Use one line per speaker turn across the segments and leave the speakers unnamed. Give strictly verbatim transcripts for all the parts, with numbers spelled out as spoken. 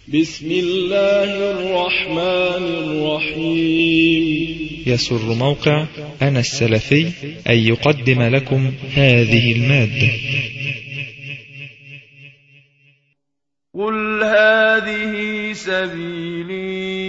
بسم الله الرحمن الرحيم.
يسر موقع أنا السلفي أن يقدم لكم هذه المادة.
قل هذه سبيلي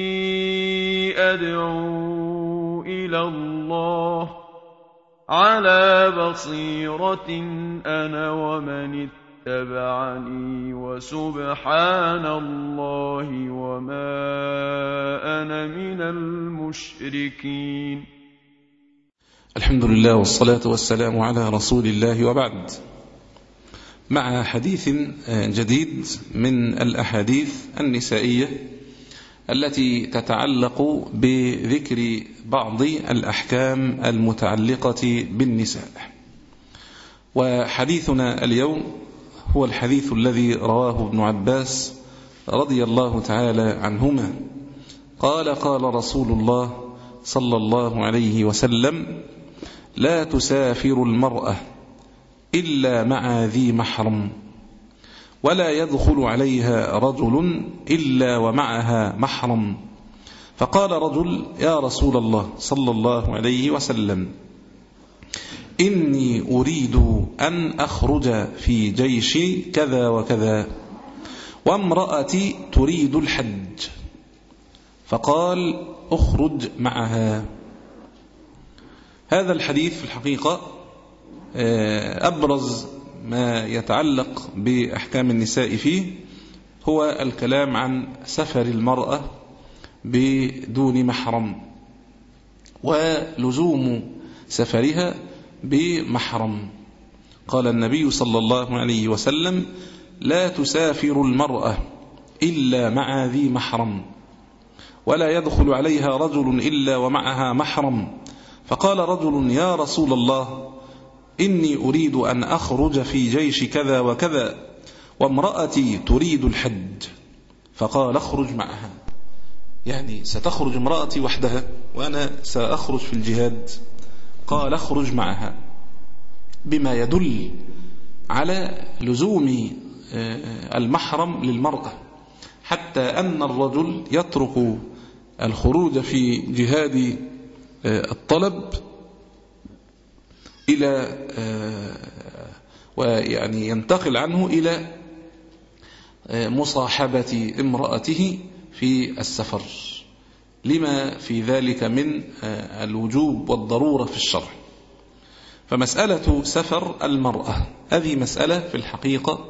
أدعو إلى الله على بصيرة أنا ومن اتبعني وسبحان الله وما أنا من المشركين.
الحمد لله والصلاة والسلام على رسول الله، وبعد، مع حديث جديد من الأحاديث النسائية التي تتعلق بذكر بعض الأحكام المتعلقة بالنساء. وحديثنا اليوم هو الحديث الذي رواه ابن عباس رضي الله تعالى عنهما قال: قال رسول الله صلى الله عليه وسلم: لا تسافر المرأة إلا مع ذي محرم، ولا يدخل عليها رجل إلا ومعها محرم. فقال رجل: يا رسول الله صلى الله عليه وسلم، إني أريد أن أخرج في جيش كذا وكذا، وامرأتي تريد الحج. فقال: أخرج معها. هذا الحديث في الحقيقة أبرز ما يتعلق بأحكام النساء فيه هو الكلام عن سفر المرأة بدون محرم ولزوم سفرها بمحرم. قال النبي صلى الله عليه وسلم: لا تسافر المرأة إلا مع ذي محرم، ولا يدخل عليها رجل إلا ومعها محرم. فقال رجل: يا رسول الله، إني أريد أن أخرج في جيش كذا وكذا، وامرأتي تريد الحج. فقال: اخرج معها. يعني ستخرج امرأتي وحدها وأنا سأخرج في الجهاد. قال: اخرج معها، بما يدل على لزوم المحرم للمرأة، حتى أن الرجل يترك الخروج في جهاد الطلب إلى ويعني ينتقل عنه إلى مصاحبة امرأته في السفر، لما في ذلك من الوجوب والضرورة في الشرع. فمسألة سفر المرأة هذه مسألة في الحقيقة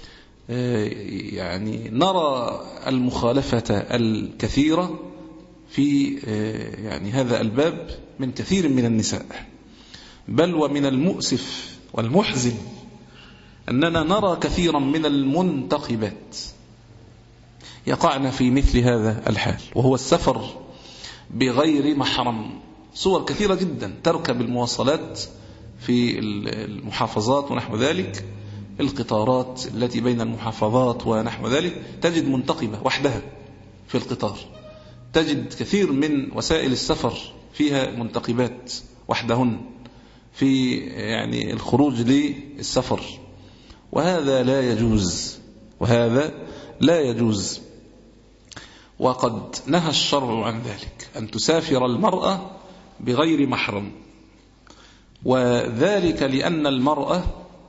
يعني نرى المخالفة الكثيرة في يعني هذا الباب من كثير من النساء، بل ومن المؤسف والمحزن أننا نرى كثيرا من المنتقبات يقعن في مثل هذا الحال، وهو السفر بغير محرم. صور كثيرة جدا، تركب المواصلات في المحافظات ونحو ذلك، القطارات التي بين المحافظات ونحو ذلك، تجد منتقبة وحدها في القطار، تجد كثير من وسائل السفر فيها منتقبات وحدهن في يعني الخروج للسفر، وهذا لا يجوز، وهذا لا يجوز. وقد نهى الشرع عن ذلك، أن تسافر المرأة بغير محرم، وذلك لأن المرأة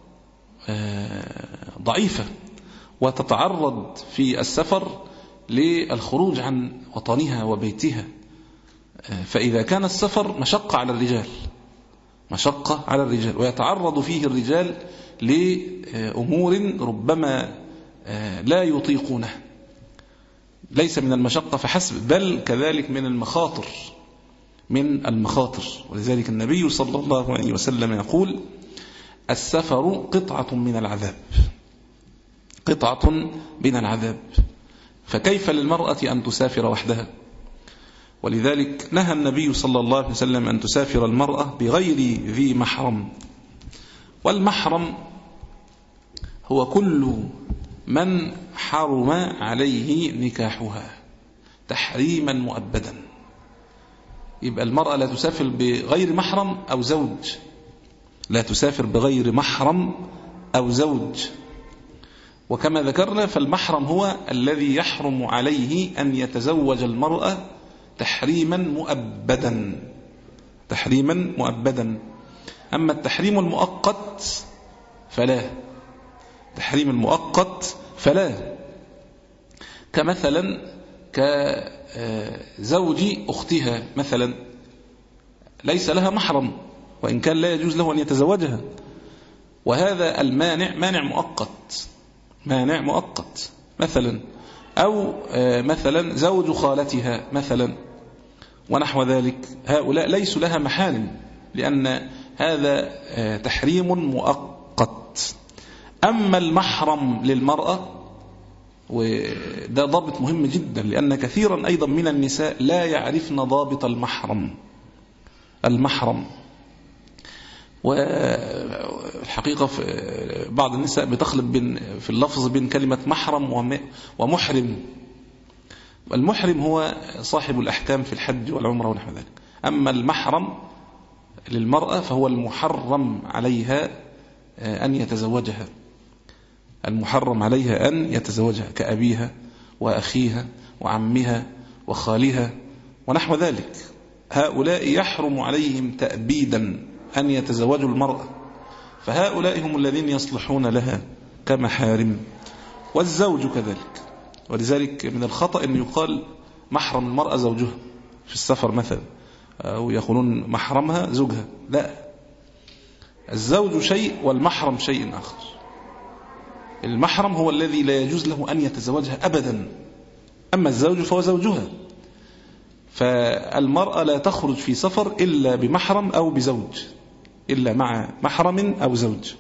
ضعيفة وتتعرض في السفر للخروج عن وطنها وبيتها. فإذا كان السفر مشقة على الرجال، مشقة على الرجال، ويتعرض فيه الرجال لأمور ربما لا يطيقونه، ليس من المشقة فحسب، بل كذلك من المخاطر، من المخاطر. ولذلك النبي صلى الله عليه وسلم يقول: السفر قطعة من العذاب، قطعة من العذاب. فكيف للمرأة أن تسافر وحدها؟ ولذلك نهى النبي صلى الله عليه وسلم أن تسافر المرأة بغير ذي محرم. والمحرم هو كل من حرم عليه نكاحها تحريما مؤبدا. يبقى المرأة لا تسافر بغير محرم أو زوج، لا تسافر بغير محرم أو زوج. وكما ذكرنا فالمحرم هو الذي يحرم عليه أن يتزوج المرأة تحريما مؤبدا، تحريما مؤبدا. أما التحريم المؤقت فلا، تحريم المؤقت فلا، كمثلا كزوج أختها مثلا ليس لها محرم وإن كان لا يجوز له أن يتزوجها، وهذا المانع مانع مؤقت، مانع مؤقت مثلا. أو مثلا زوج خالتها مثلا ونحو ذلك، هؤلاء ليسوا لها محارم لأن هذا تحريم مؤقت. أما المحرم للمرأة، وده ضابط مهم جدا لأن كثيرا أيضا من النساء لا يعرفن ضابط المحرم، المحرم. والحقيقة في بعض النساء بتخلط بين في اللفظ بين كلمة محرم ومحرم. المحرم هو صاحب الأحكام في الحج والعمرة ونحو ذلك، أما المحرم للمرأة فهو المحرم عليها أن يتزوجها، المحرم عليها أن يتزوجها كأبيها وأخيها وعمها وخالها ونحو ذلك. هؤلاء يحرم عليهم تأبيدا أن يتزوجوا المرأة، فهؤلاء هم الذين يصلحون لها كمحارم. والزوج كذلك، ولذلك من الخطأ أن يقال محرم المرأة زوجها في السفر مثلا، أو يقولون محرمها زوجها، لا، الزوج شيء والمحرم شيء آخر. المحرم هو الذي لا يجوز له أن يتزوجها أبدا، أما الزوج فهو زوجها. فالمرأة لا تخرج في سفر إلا بمحرم أو بزوج، إلا مع محرم أو زوج.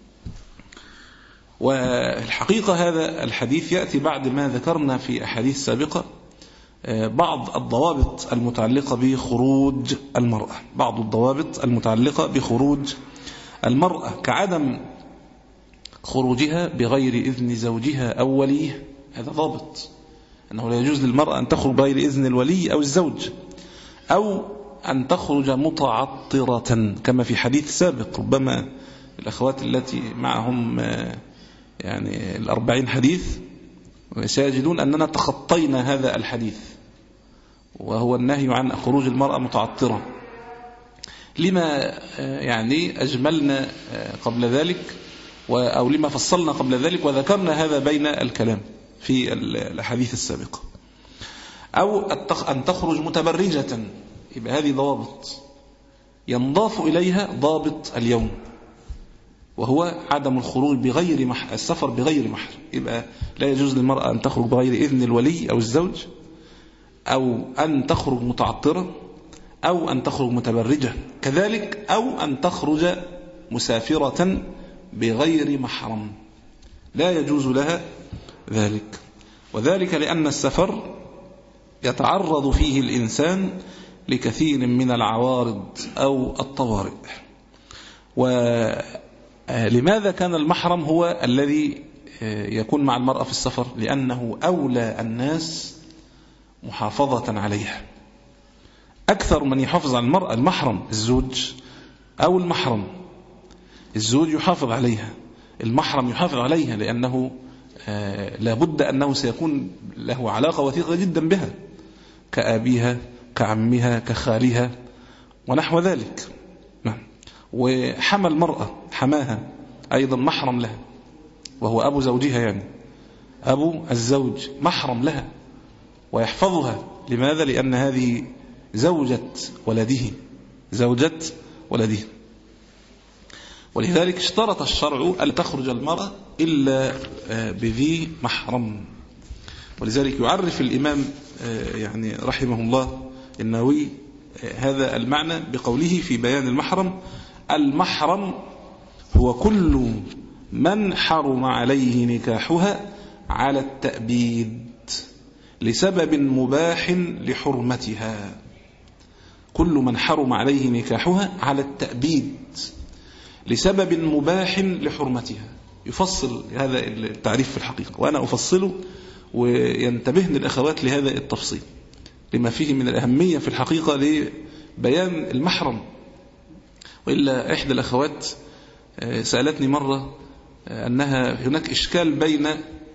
والحقيقة هذا الحديث يأتي بعد ما ذكرنا في أحاديث سابقة بعض الضوابط المتعلقة بخروج المرأة، بعض الضوابط المتعلقة بخروج المرأة، كعدم خروجها بغير إذن زوجها أو وليه. هذا ضابط، أنه لا يجوز للمرأة أن تخرج بغير إذن الولي أو الزوج، أو أن تخرج متعطرة كما في حديث سابق. ربما الأخوات التي معهم يعني الأربعين حديث سيجدون أننا تخطينا هذا الحديث، وهو النهي عن خروج المرأة متعطرة، لما يعني أجملنا قبل ذلك أو لما فصلنا قبل ذلك وذكرنا هذا بين الكلام في الحديث السابق. أو أن تخرج متبرجة، يبقى هذه ضوابط ينضاف إليها ضابط اليوم، وهو عدم الخروج بغير محرم، السفر بغير محرم. يبقى لا يجوز للمرأة أن تخرج بغير إذن الولي أو الزوج، أو أن تخرج متعطرة، أو أن تخرج متبرجة كذلك، أو أن تخرج مسافرة بغير محرم، لا يجوز لها ذلك. وذلك لأن السفر يتعرض فيه الإنسان لكثير من العوارض أو الطوارئ. ولماذا كان المحرم هو الذي يكون مع المرأة في السفر؟ لأنه أولى الناس محافظة عليها. أكثر من يحافظ على المرأة المحرم، الزوج أو المحرم. الزوج يحافظ عليها، المحرم يحافظ عليها، لأنه لابد أنه سيكون له علاقة وثيقة جدا بها، كأبيها كعمها كخالها ونحو ذلك. وحمى المرأة، حماها أيضا محرم لها، وهو أبو زوجها، يعني أبو الزوج محرم لها ويحفظها. لماذا؟ لأن هذه زوجة ولده، زوجة ولده. ولذلك اشترط الشرع أن تخرج المرأة إلا بذي محرم. ولذلك يعرف الإمام يعني رحمه الله النووي هذا المعنى بقوله في بيان المحرم: المحرم هو كل من حرم عليه نكاحها على التأبيد لسبب مباح لحرمتها. كل من حرم عليه نكاحها على التأبيد لسبب مباح لحرمتها. يفصل هذا التعريف في الحقيقة، وأنا أفصله وينتبهن الأخوات لهذا التفصيل لما فيه من الأهمية في الحقيقة لبيان المحرم. وإلا إحدى الأخوات سألتني مرة أنها هناك إشكال بين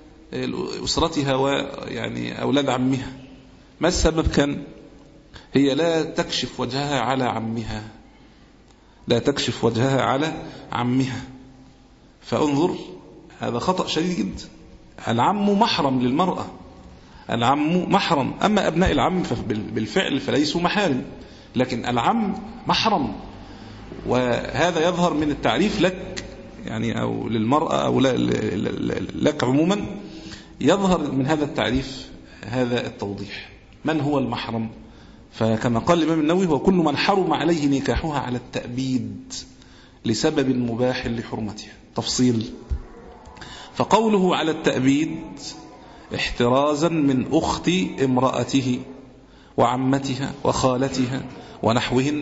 أسرتها ويعني أولاد عمها. ما السبب؟ كان هي لا تكشف وجهها على عمها، لا تكشف وجهها على عمها. فانظر، هذا خطأ شديد جدا. العم محرم للمرأة، العم محرم. أما أبناء العم بالفعل فليسوا محارم، لكن العم محرم. وهذا يظهر من التعريف لك يعني أو للمرأة أو لك عموما، يظهر من هذا التعريف هذا التوضيح. من هو المحرم؟ فكما قال الإمام النووي: هو كل من حرم عليه نكاحها على التأبيد لسبب مباح لحرمتها. تفصيل: فقوله على التأبيد احترازا من أخت امرأته وعمتها وخالتها ونحوهن،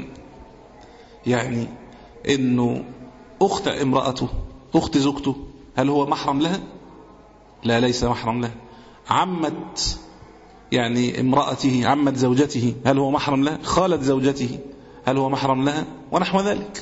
يعني إنه أخت امرأته، أخت زوجته، هل هو محرم لها؟ لا، ليس محرم لها. عمت يعني امرأته، عمت زوجته، هل هو محرم لها؟ خالت زوجته، هل هو محرم لها؟ ونحو ذلك.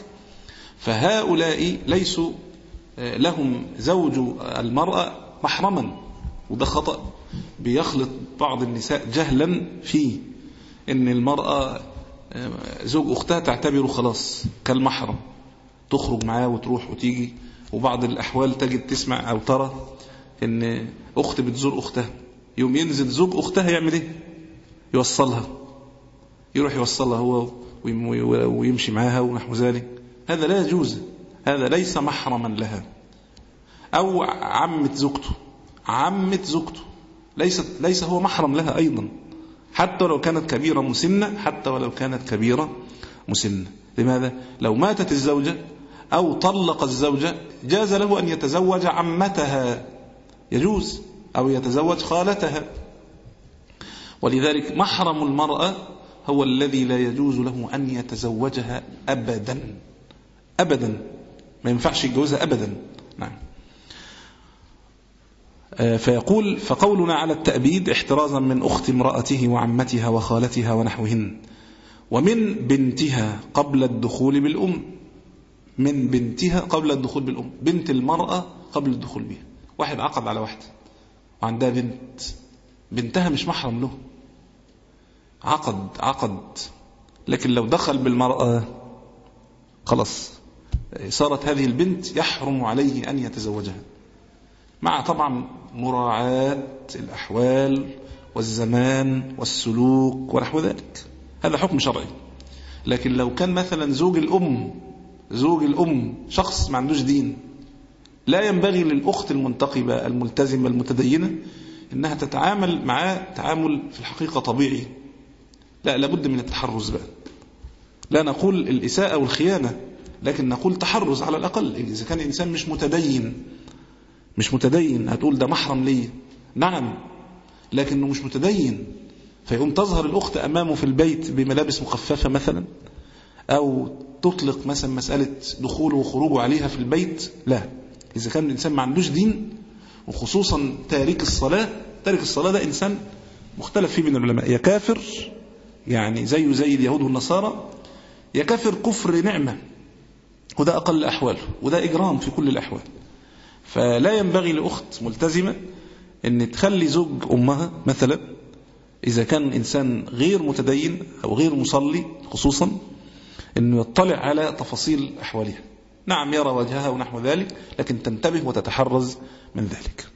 فهؤلاء ليسوا لهم زوج المرأة محرما، وده خطأ بيخلط بعض النساء جهلا فيه، ان المرأة زوج أختها تعتبره خلاص كالمحرم، تخرج معاه وتروح وتيجي. وبعض الأحوال تجد تسمع أو ترى ان أخت بتزور أختها، يوم ينزل زوج أختها يعمل ايه؟ يوصلها، يروح يوصلها هو ويمشي معاها ونحو ذلك. هذا لا يجوز، هذا ليس محرما لها. أو عمة زوجته، عمة زوجته ليست ليس هو محرم لها أيضا، حتى لو كانت كبيرة مسنة، حتى ولو كانت كبيرة مسنة. لماذا؟ لو ماتت الزوجة أو طلق الزوجة جاز له أن يتزوج عمتها، يجوز، أو يتزوج خالتها. ولذلك محرم المرأة هو الذي لا يجوز له أن يتزوجها أبدا أبدا، ما ينفعش يتجوزها أبدا. نعم. فيقول: فقولنا على التأبيد احترازا من أخت امرأته وعمتها وخالتها ونحوهن، ومن بنتها قبل الدخول بالأم. من بنتها قبل الدخول بالأم، بنت المرأة قبل الدخول بها. واحد عقد على واحدة وعندها بنت، بنتها مش محرم له، عقد عقد لكن لو دخل بالمرأة خلاص صارت هذه البنت يحرم عليه أن يتزوجها، مع طبعا مراعاة الأحوال والزمان والسلوك ونحو ذلك. هذا حكم شرعي. لكن لو كان مثلا زوج الأم، زوج الأم شخص ما عندوش دين، لا ينبغي للأخت المنتقبة الملتزمة المتدينة إنها تتعامل معاه تعامل في الحقيقة طبيعي. لا، لابد من التحرز بقى. لا نقول الإساءة والخيانة، لكن نقول تحرز على الأقل. إذا كان إنسان مش متدين، مش متدين هتقول ده محرم ليه؟ نعم، لكنه مش متدين، فيقوم تظهر الأخت أمامه في البيت بملابس مخففة مثلا، أو تطلق مثلا مسألة دخوله وخروجه عليها في البيت. لا، إذا كان الإنسان ما عندوش دين، وخصوصا تارك الصلاة. تارك الصلاة ده إنسان مختلف فيه من العلماء، يا كافر يعني زيه زي اليهود والنصارى، يا كافر كفر نعمة، وده أقل أحواله، وده إجرام في كل الأحوال. فلا ينبغي لأخت ملتزمة أن تخلي زوج أمها مثلا، إذا كان إنسان غير متدين أو غير مصلي خصوصا، أنه يطلع على تفاصيل أحوالها. نعم، يرى وجهها ونحو ذلك، لكن تنتبه وتتحرز من ذلك.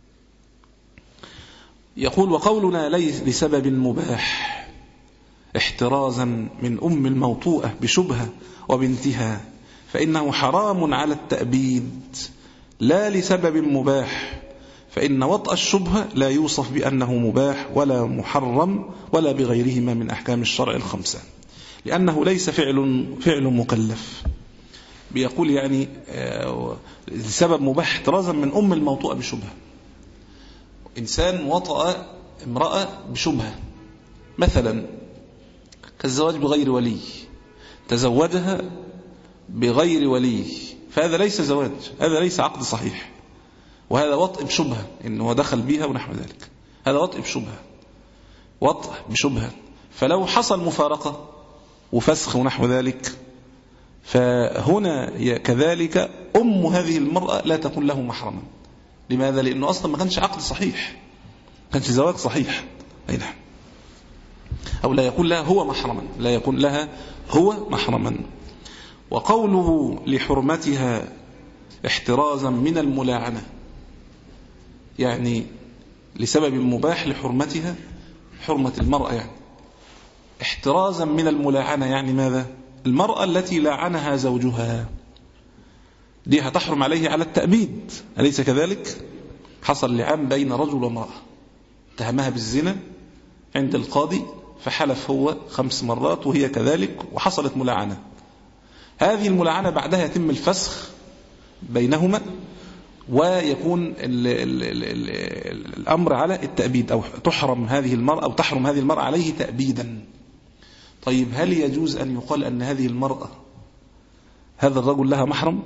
يقول: وقولنا ليس لسبب مباح احترازا من أم الموطوءة بشبهة وبنتها، فإنه حرام على التأبيد لا لسبب مباح، فإن وطأ الشبهة لا يوصف بأنه مباح ولا محرم ولا بغيرهما من أحكام الشرع الخمسة، لأنه ليس فعل فعل مكلف. بيقول يعني لسبب مباح احترازا من أم الموطوءة بشبهة. إنسان وطأ امرأة بشبهة مثلا كالزواج بغير ولي، تزوجها بغير ولي، فهذا ليس زواج، هذا ليس عقد صحيح، وهذا وطء بشبهة، إنه دخل بها ونحو ذلك. هذا وطء بشبهة، وطء بشبهة. فلو حصل مفارقة وفسخ ونحو ذلك، فهنا كذلك أم هذه المرأة لا تكون له محرما. لماذا؟ لأنه أصلا ما كانش عقد صحيح، ما كانش زواج صحيح. أي نعم. أو لا يكون لها هو محرما، لا يكون لها هو محرما. وقوله لحرمتها احترازا من الملاعنة، يعني لسبب مباح لحرمتها، حرمة المرأة يعني احترازا من الملاعنة، يعني ماذا؟ المرأة التي لاعنها زوجها دي هتحرم عليه على التأبيد، أليس كذلك؟ حصل لعان بين رجل وامرأة، اتهمها بالزنا عند القاضي، فحلف هو خمس مرات وهي كذلك، وحصلت ملاعنة. هذه الملاعنة بعدها يتم الفسخ بينهما، ويكون ال ال ال ال الأمر على التأبيد، أو تحرم هذه المرأة أو تحرم هذه المرأة عليه تأبيدا. طيب هل يجوز أن يقال أن هذه المرأة هذا الرجل لها محرم؟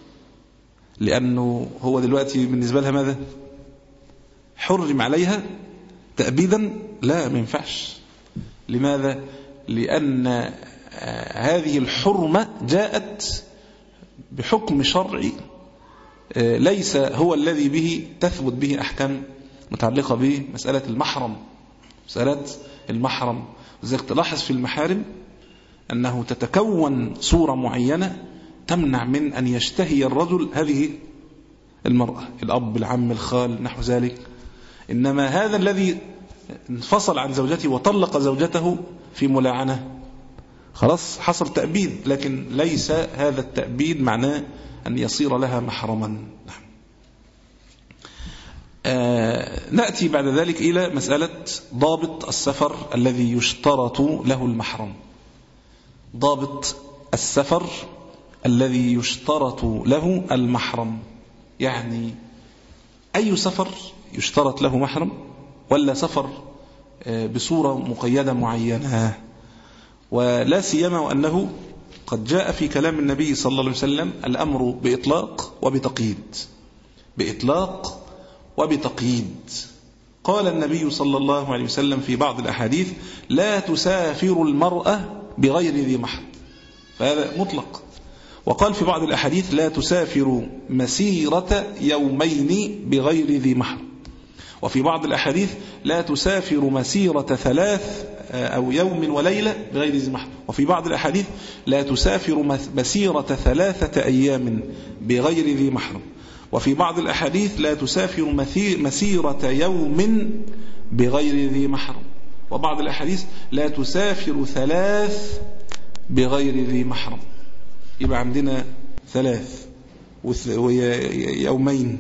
لأنه هو دلوقتي بالنسبة لها ماذا؟ حرم عليها تأبيدا؟ لا، ما ينفعش. لماذا؟ لأن هذه الحرمة جاءت بحكم شرعي ليس هو الذي به تثبت به أحكام متعلقة بمسألة المحرم. مسألة المحرم وذلك تلاحظ في المحارم أنه تتكون صورة معينة تمنع من أن يشتهي الرجل هذه المرأة، الأب، العم، الخال، نحو ذلك. إنما هذا الذي انفصل عن زوجته وطلق زوجته في ملاعنة، خلاص حصل تأبيد، لكن ليس هذا التأبيد معناه أن يصير لها محرما. آه نأتي بعد ذلك إلى مسألة ضابط السفر الذي يشترط له المحرم. ضابط السفر الذي يشترط له المحرم، يعني أي سفر يشترط له محرم، ولا سفر آه بصورة مقيدة معينة؟ ولا سيما وأنه قد جاء في كلام النبي صلى الله عليه وسلم الأمر بإطلاق وبتقييد، بإطلاق وبتقييد. قال النبي صلى الله عليه وسلم في بعض الأحاديث: لا تسافر المرأة بغير ذي محرم، فهذا مطلق. وقال في بعض الأحاديث: لا تسافر مسيرة يومين بغير ذي محرم. وفي بعض الأحاديث: لا تسافر مسيرة ثلاث أو يوم وليلة بغير ذي محرم. وفي بعض الأحاديث: لا تسافر مسيرة ثلاثة أيام بغير ذي محرم. وفي بعض الأحاديث: لا تسافر مسيرة يوم بغير ذي محرم. وبعض الأحاديث: لا تسافر ثلاث بغير ذي محرم. يبقى عندنا ثلاث ويومين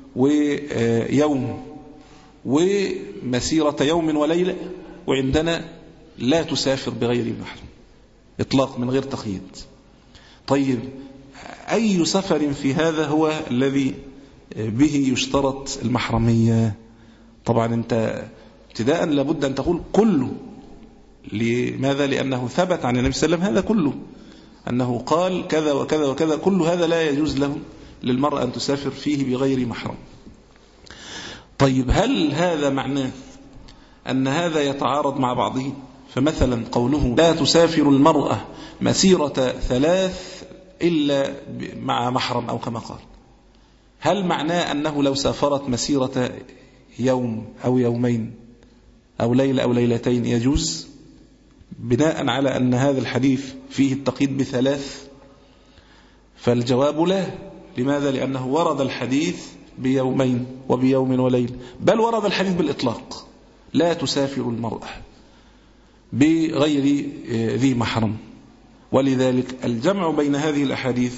ويوم ومسيرة يوم وليلة، وعندنا لا تسافر بغير ذي محرم، إطلاق من غير تقييد. طيب أي سفر في هذا هو الذي به يشترط المحرمية؟ طبعا أنت ابتداء لابد أن تقول كله. لماذا؟ لأنه ثبت عن النبي صلى الله عليه وسلم هذا كله، أنه قال كذا وكذا وكذا، كل هذا لا يجوز له للمرأة أن تسافر فيه بغير محرم. طيب هل هذا معناه أن هذا يتعارض مع بعضه؟ فمثلا قوله: لا تسافر المرأة مسيرة ثلاث إلا مع محرم، أو كما قال، هل معناه أنه لو سافرت مسيرة يوم أو يومين أو ليلة أو ليلتين يجوز، بناء على أن هذا الحديث فيه التقييد بثلاث؟ فالجواب لا. لماذا؟ لأنه ورد الحديث بيومين وبيوم وليل، بل ورد الحديث بالإطلاق: لا تسافر المرأة بغير ذي محرم. ولذلك الجمع بين هذه الأحاديث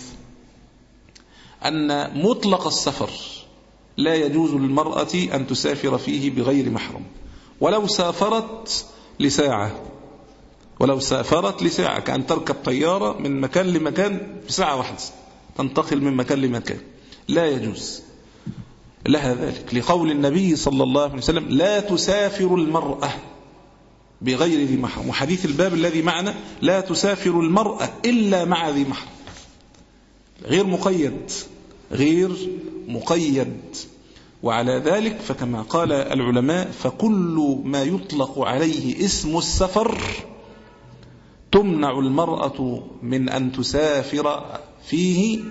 أن مطلق السفر لا يجوز للمرأة أن تسافر فيه بغير محرم، ولو سافرت لساعة، ولو سافرت لساعة كأن تركب طيارة من مكان لمكان في ساعة واحدة، تنتقل من مكان لمكان، لا يجوز لها ذلك، لقول النبي صلى الله عليه وسلم: لا تسافر المرأة بغير ذي محرم. وحديث الباب الذي معنا: لا تسافر المرأة إلا مع ذي محرم، غير مقيد، غير مقيد. وعلى ذلك فكما قال العلماء: فكل ما يطلق عليه اسم السفر تمنع المرأة من أن تسافر فيه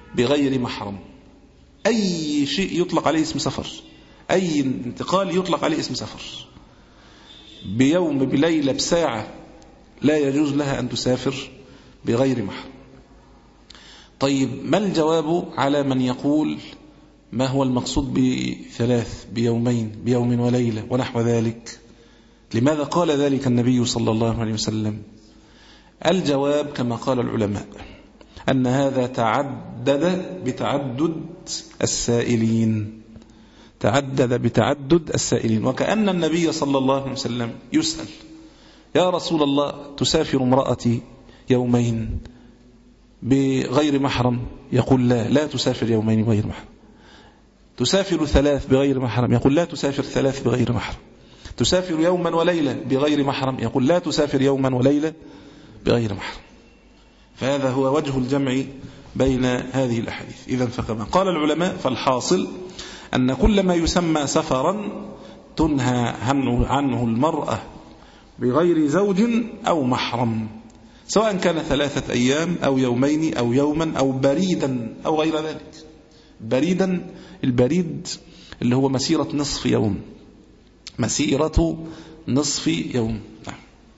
بغير محرم. أي شيء يطلق عليه اسم سفر، أي انتقال يطلق عليه اسم سفر، بيوم بليلة بساعة لا يجوز لها أن تسافر بغير محرم. طيب ما الجواب على من يقول ما هو المقصود بثلاث، بيومين، بيوم وليلة ونحو ذلك؟ لماذا قال ذلك النبي صلى الله عليه وسلم؟ الجواب كما قال العلماء أن هذا تعدد بتعدد السائلين، تعدد بتعدد السائلين، وكأن النبي صلى الله عليه وسلم يسأل: يا رسول الله تسافر امرأتي يومين بغير محرم؟ يقول لا، لا تسافر يومين بغير محرم. تسافر ثلاث بغير محرم؟ يقول لا تسافر ثلاث بغير محرم. تسافر يوما وليلة بغير محرم؟ يقول لا تسافر يوما وليلة بغير محرم. فهذا هو وجه الجمع بين هذه الأحاديث. إذن فكما قال العلماء فالحاصل أن كل ما يسمى سفرا تنهى عنه المرأة بغير زوج أو محرم، سواء كان ثلاثة أيام أو يومين أو يوما أو بريدا أو غير ذلك. بريدا، البريد اللي هو مسيرة نصف يوم، مسيرة نصف يوم. نعم.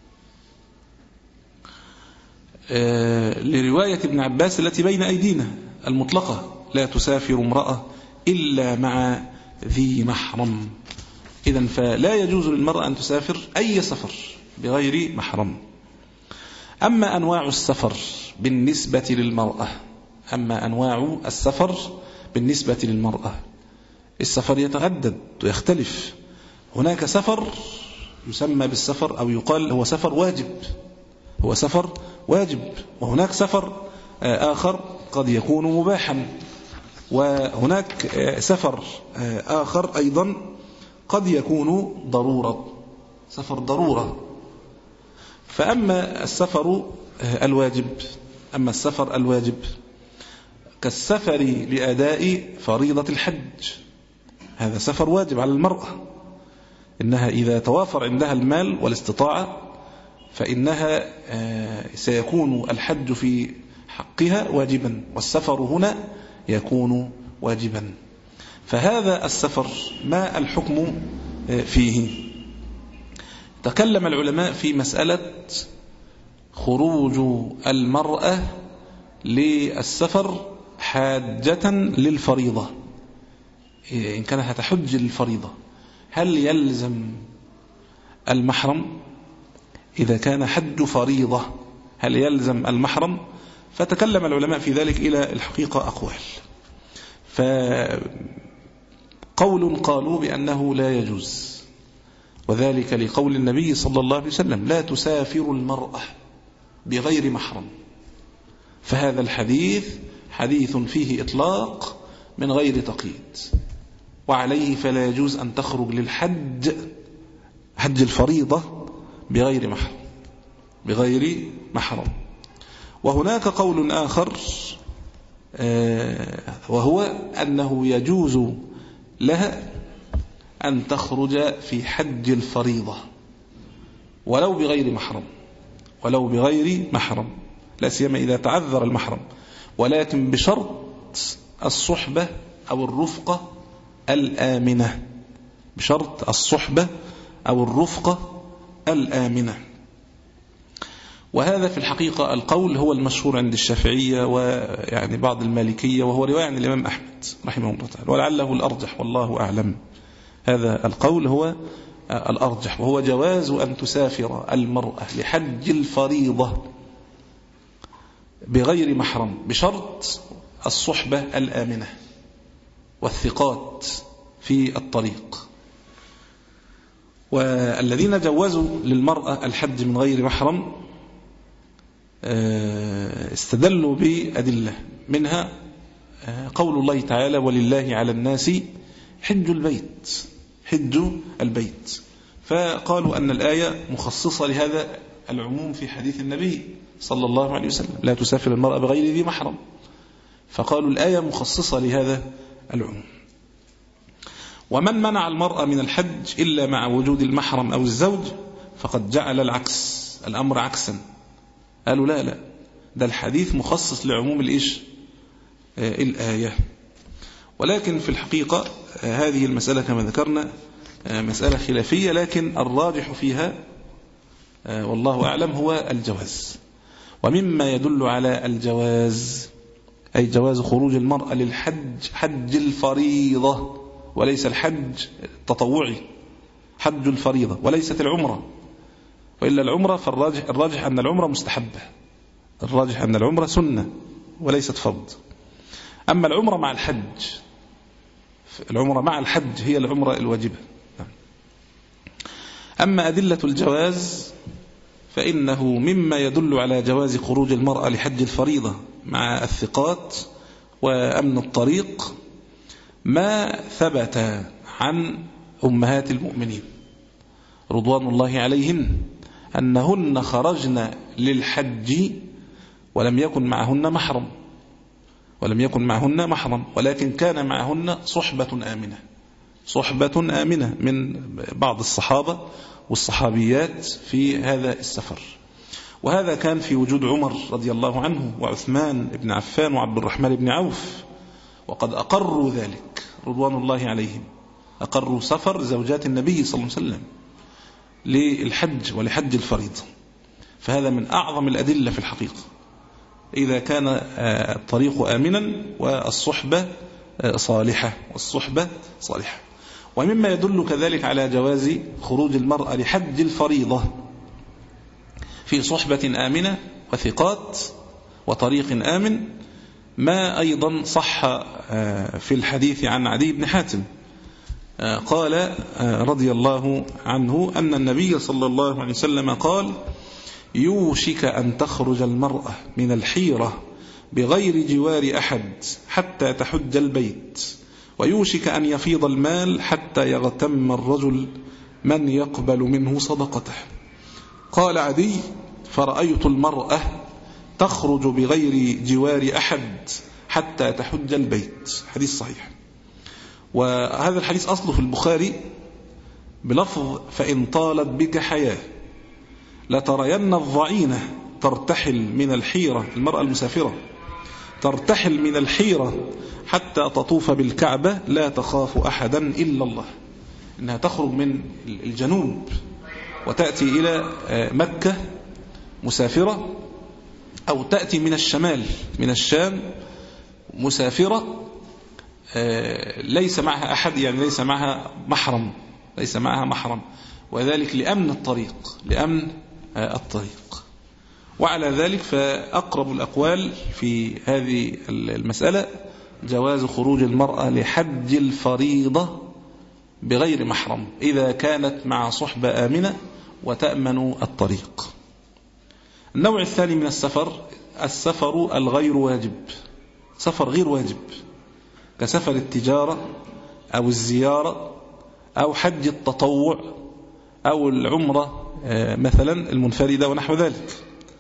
آه لرواية ابن عباس التي بين أيدينا المطلقة: لا تسافر امرأة إلا مع ذي محرم. إذن فلا يجوز للمرأة أن تسافر أي سفر بغير محرم. أما أنواع السفر بالنسبة للمرأة، أما أنواع السفر بالنسبة للمرأة، السفر يتعدد ويختلف. هناك سفر يسمى بالسفر أو يقال هو سفر واجب، هو سفر واجب، وهناك سفر آخر قد يكون مباحا، وهناك سفر آخر أيضا قد يكون ضرورة، سفر ضرورة. فأما السفر الواجب، أما السفر الواجب كالسفر لأداء فريضة الحج، هذا سفر واجب على المرأة، إنها إذا توافر عندها المال والاستطاعة فإنها سيكون الحج في حقها واجبا، والسفر هنا يكون واجبا. فهذا السفر ما الحكم فيه؟ تكلم العلماء في مسألة خروج المرأة للسفر حاجة للفريضة، إن كانت تحج للفريضة هل يلزم المحرم؟ إذا كان حج فريضة هل يلزم المحرم؟ فتكلم العلماء في ذلك إلى الحقيقة أقوال. فقول قالوا بأنه لا يجوز، وذلك لقول النبي صلى الله عليه وسلم: لا تسافر المرأة بغير محرم. فهذا الحديث حديث فيه إطلاق من غير تقييد، وعليه فلا يجوز أن تخرج للحج، حج الفريضة، بغير محرم، بغير محرم. وهناك قول آخر وهو أنه يجوز لها أن تخرج في حج الفريضة ولو بغير محرم، ولو بغير محرم، لا سيما إذا تعذر المحرم، ولكن بشرط الصحبة أو الرفقة الآمنة، بشرط الصحبة أو الرفقة الآمنة. وهذا في الحقيقة القول هو المشهور عند الشافعية ويعني بعض المالكية، وهو رواية عن الإمام أحمد رحمه الله تعالى، ولعله الأرجح والله أعلم. هذا القول هو الأرجح، وهو جواز أن تسافر المرأة لحج الفريضة بغير محرم بشرط الصحبة الآمنة والثقات في الطريق. والذين جوزوا للمرأة الحج من غير محرم استدلوا بأدلة، منها قول الله تعالى: ولله على الناس حج البيت، حج البيت. فقالوا أن الآية مخصصة لهذا العموم في حديث النبي صلى الله عليه وسلم: لا تسافر المرأة بغير ذي محرم. فقالوا الآية مخصصة لهذا العموم. ومن منع المرأة من الحج إلا مع وجود المحرم أو الزوج فقد جعل العكس، الأمر عكسا. قالوا لا لا، ده الحديث مخصص لعموم الإيش؟ الآية. ولكن في الحقيقة هذه المسألة كما ذكرنا مسألة خلافية، لكن الراجح فيها والله أعلم هو الجواز. ومما يدل على الجواز أي جواز خروج المرأة للحج، حج الفريضة وليس الحج التطوعي، حج الفريضة وليست العمرة، وإلا العمرة فالراجح الراجح أن العمرة مستحبة، الراجح أن العمرة سنة وليست فرض. أما العمرة مع الحج، العمرة مع الحج هي العمرة الواجبة. أما أدلة الجواز فإنه مما يدل على جواز خروج المرأة لحج الفريضة مع الثقات وأمن الطريق ما ثبت عن أمهات المؤمنين رضوان الله عليهن أنهن خرجن للحج ولم يكن معهن محرم، ولم يكن معهن محرم ولكن كان معهن صحبة آمنة، صحبة آمنة من بعض الصحابة والصحابيات في هذا السفر. وهذا كان في وجود عمر رضي الله عنه وعثمان بن عفان وعبد الرحمن بن عوف، وقد أقروا ذلك رضوان الله عليهم، أقروا سفر زوجات النبي صلى الله عليه وسلم للحج ولحج الفريضة. فهذا من أعظم الأدلة في الحقيقة إذا كان الطريق آمنا والصحبة صالحة، والصحبة صالحة. ومما يدل كذلك على جواز خروج المرأة لحج الفريضة في صحبة آمنة وثقات وطريق آمن ما أيضا صح في الحديث عن عدي بن حاتم قال رضي الله عنه أن النبي صلى الله عليه وسلم قال: يوشك أن تخرج المرأة من الحيرة بغير جوار أحد حتى تحج البيت، ويوشك أن يفيض المال حتى يغتم الرجل من يقبل منه صدقته. قال عدي: فرأيت المرأة تخرج بغير جوار أحد حتى تحج البيت. حديث صحيح. وهذا الحديث أصله في البخاري بلفظ: فإن طالت بك حياة لترين الضعينة ترتحل من الحيرة، المرأة المسافرة ترتحل من الحيرة حتى تطوف بالكعبة لا تخاف أحدا إلا الله. إنها تخرج من الجنوب وتأتي إلى مكة مسافرة، أو تأتي من الشمال من الشام مسافرة ليس معها أحد، يعني ليس معها محرم، ليس معها محرم، وذلك لأمن الطريق، لأمن الطريق. وعلى ذلك فأقرب الأقوال في هذه المسألة جواز خروج المرأة لحج الفريضة بغير محرم إذا كانت مع صحبة آمنة وتأمن الطريق. النوع الثاني من السفر السفر الغير واجب، سفر غير واجب كسفر التجارة أو الزيارة أو حج التطوع أو العمرة مثلا المنفردة ونحو ذلك.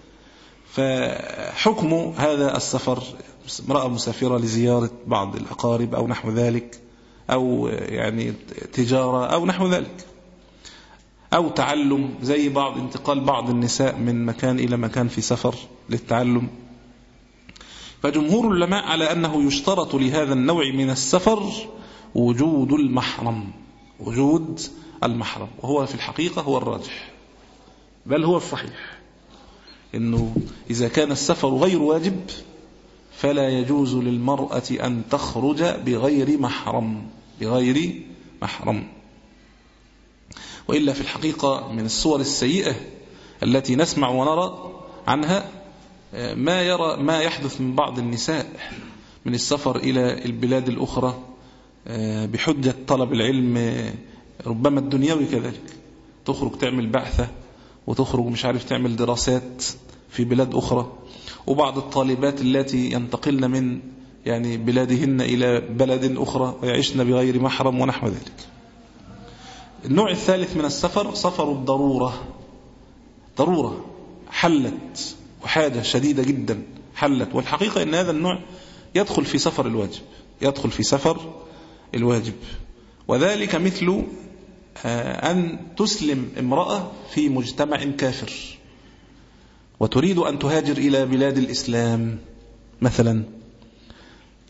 فحكم هذا السفر: امرأة مسافرة لزيارة بعض الأقارب أو نحو ذلك، أو يعني تجارة أو نحو ذلك، أو تعلم زي بعض انتقال بعض النساء من مكان إلى مكان في سفر للتعلم. فجمهور العلماء على أنه يشترط لهذا النوع من السفر وجود المحرم، وجود المحرم، وهو في الحقيقة هو الراجح، بل هو الصحيح، إنه إذا كان السفر غير واجب فلا يجوز للمرأة أن تخرج بغير محرم، بغير محرم. وإلا في الحقيقة من الصور السيئة التي نسمع ونرى عنها ما يرى ما يحدث من بعض النساء من السفر إلى البلاد الأخرى بحجة طلب العلم، ربما الدنيوي كذلك، تخرج تعمل بعثة وتخرج مش عارف تعمل دراسات في بلاد أخرى. وبعض الطالبات التي ينتقلن من يعني بلادهن إلى بلد أخرى ويعيشن بغير محرم ونحو ذلك. النوع الثالث من السفر سفر الضرورة، ضرورة حلت وحاجة شديدة جدا حلت، والحقيقة أن هذا النوع يدخل في سفر الواجب، يدخل في سفر الواجب. وذلك مثل أن تسلم امرأة في مجتمع كافر وتريد أن تهاجر إلى بلاد الإسلام مثلا،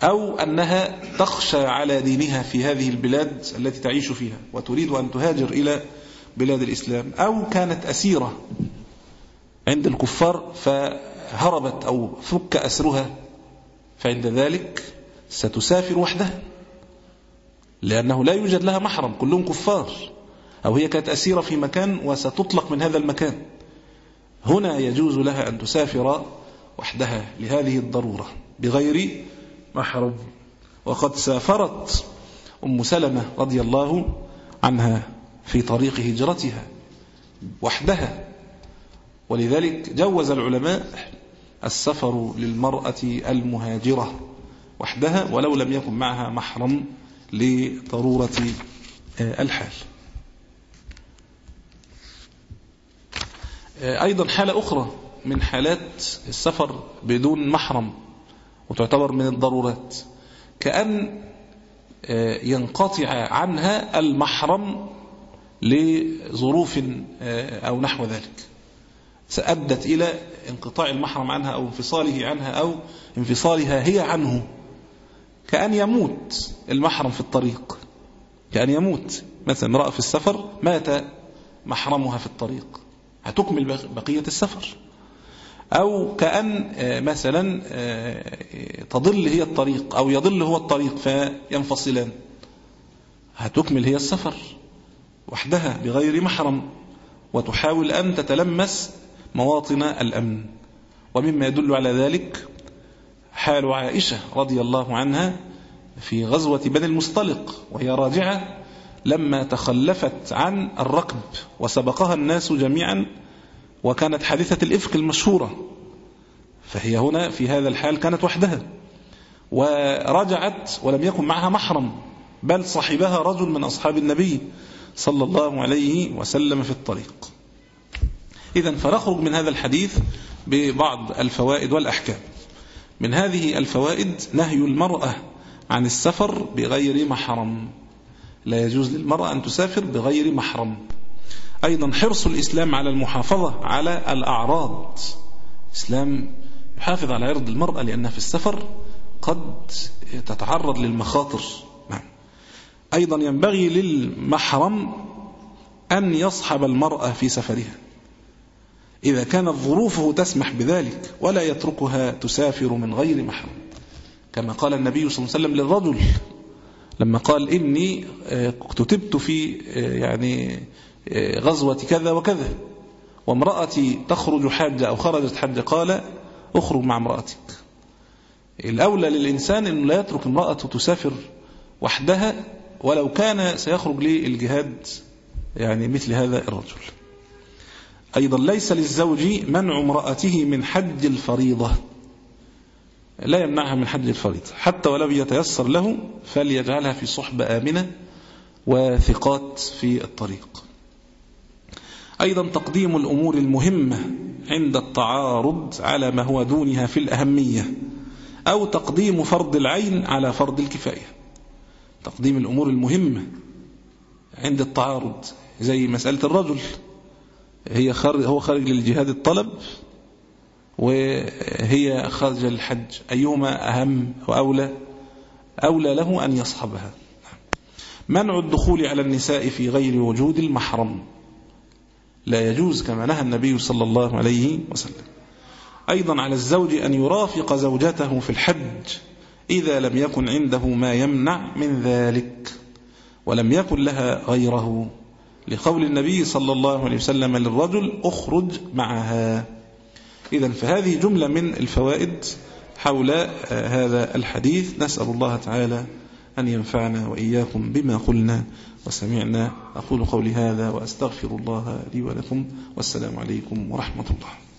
أو أنها تخشى على دينها في هذه البلاد التي تعيش فيها وتريد أن تهاجر إلى بلاد الإسلام، أو كانت أسيرة عند الكفار فهربت أو فك أسرها، فعند ذلك ستسافر وحدها لأنه لا يوجد لها محرم، كلهم كفار، أو هي كانت أسيرة في مكان وستطلق من هذا المكان. هنا يجوز لها أن تسافر وحدها لهذه الضرورة بغير محرم. وقد سافرت أم سلمة رضي الله عنها في طريق هجرتها وحدها، ولذلك جوز العلماء السفر للمرأة المهاجرة وحدها ولو لم يكن معها محرم لضرورة الحال. أيضا حالة أخرى من حالات السفر بدون محرم وتعتبر من الضرورات، كأن ينقطع عنها المحرم لظروف أو نحو ذلك سأدت إلى انقطاع المحرم عنها أو انفصاله عنها أو انفصالها هي عنه، كأن يموت المحرم في الطريق، كأن يموت مثلا امرأة في السفر مات محرمها في الطريق، هتكمل بقية السفر. أو كأن مثلا تضل هي الطريق أو يضل هو الطريق فينفصلان، هتكمل هي السفر وحدها بغير محرم وتحاول أن تتلمس مواطن الأمن. ومما يدل على ذلك حال عائشة رضي الله عنها في غزوة بني المصطلق وهي راجعة لما تخلفت عن الركب وسبقها الناس جميعا، وكانت حادثة الإفك المشهورة، فهي هنا في هذا الحال كانت وحدها ورجعت ولم يكن معها محرم، بل صحبها رجل من أصحاب النبي صلى الله عليه وسلم في الطريق. إذن فنخرج من هذا الحديث ببعض الفوائد والأحكام. من هذه الفوائد نهي المرأة عن السفر بغير محرم، لا يجوز للمرأة أن تسافر بغير محرم. أيضا حرص الإسلام على المحافظة على الأعراض، الإسلام يحافظ على عرض المرأة لأنها في السفر قد تتعرض للمخاطر. نعم. أيضا ينبغي للمحرم أن يصحب المرأة في سفرها إذا كانت ظروفه تسمح بذلك، ولا يتركها تسافر من غير محرم، كما قال النبي صلى الله عليه وسلم للرجل لما قال إني كتبت في يعني غزوة كذا وكذا وامرأتي تخرج حاجة أو خرجت حاجة، قال أخرج مع امرأتك. الأولى للإنسان أنه لا يترك امرأة تسافر وحدها ولو كان سيخرج للجهاد يعني مثل هذا الرجل. أيضا ليس للزوج منع امرأته من حج الفريضة، لا يمنعها من حج الفريضة حتى ولو يتيسر له، فليجعلها في صحبة آمنة وثقات في الطريق. أيضا تقديم الأمور المهمة عند التعارض على ما هو دونها في الأهمية، أو تقديم فرض العين على فرض الكفاية. تقديم الأمور المهمة عند التعارض زي مسألة الرجل، هي خارج هو خارج للجهاد الطلب وهي خارج الحج، أيهما أهم وأولى؟ أولى له أن يصحبها. منع الدخول على النساء في غير وجود المحرم، لا يجوز كما نهى النبي صلى الله عليه وسلم. أيضا على الزوج أن يرافق زوجته في الحج إذا لم يكن عنده ما يمنع من ذلك ولم يكن لها غيره، لقول النبي صلى الله عليه وسلم للرجل أخرج معها. إذن فهذه جملة من الفوائد حول هذا الحديث. نسأل الله تعالى أن ينفعنا وإياكم بما قلنا وسمعنا. أقول قولي هذا وأستغفر الله لي ولكم، والسلام عليكم ورحمة الله.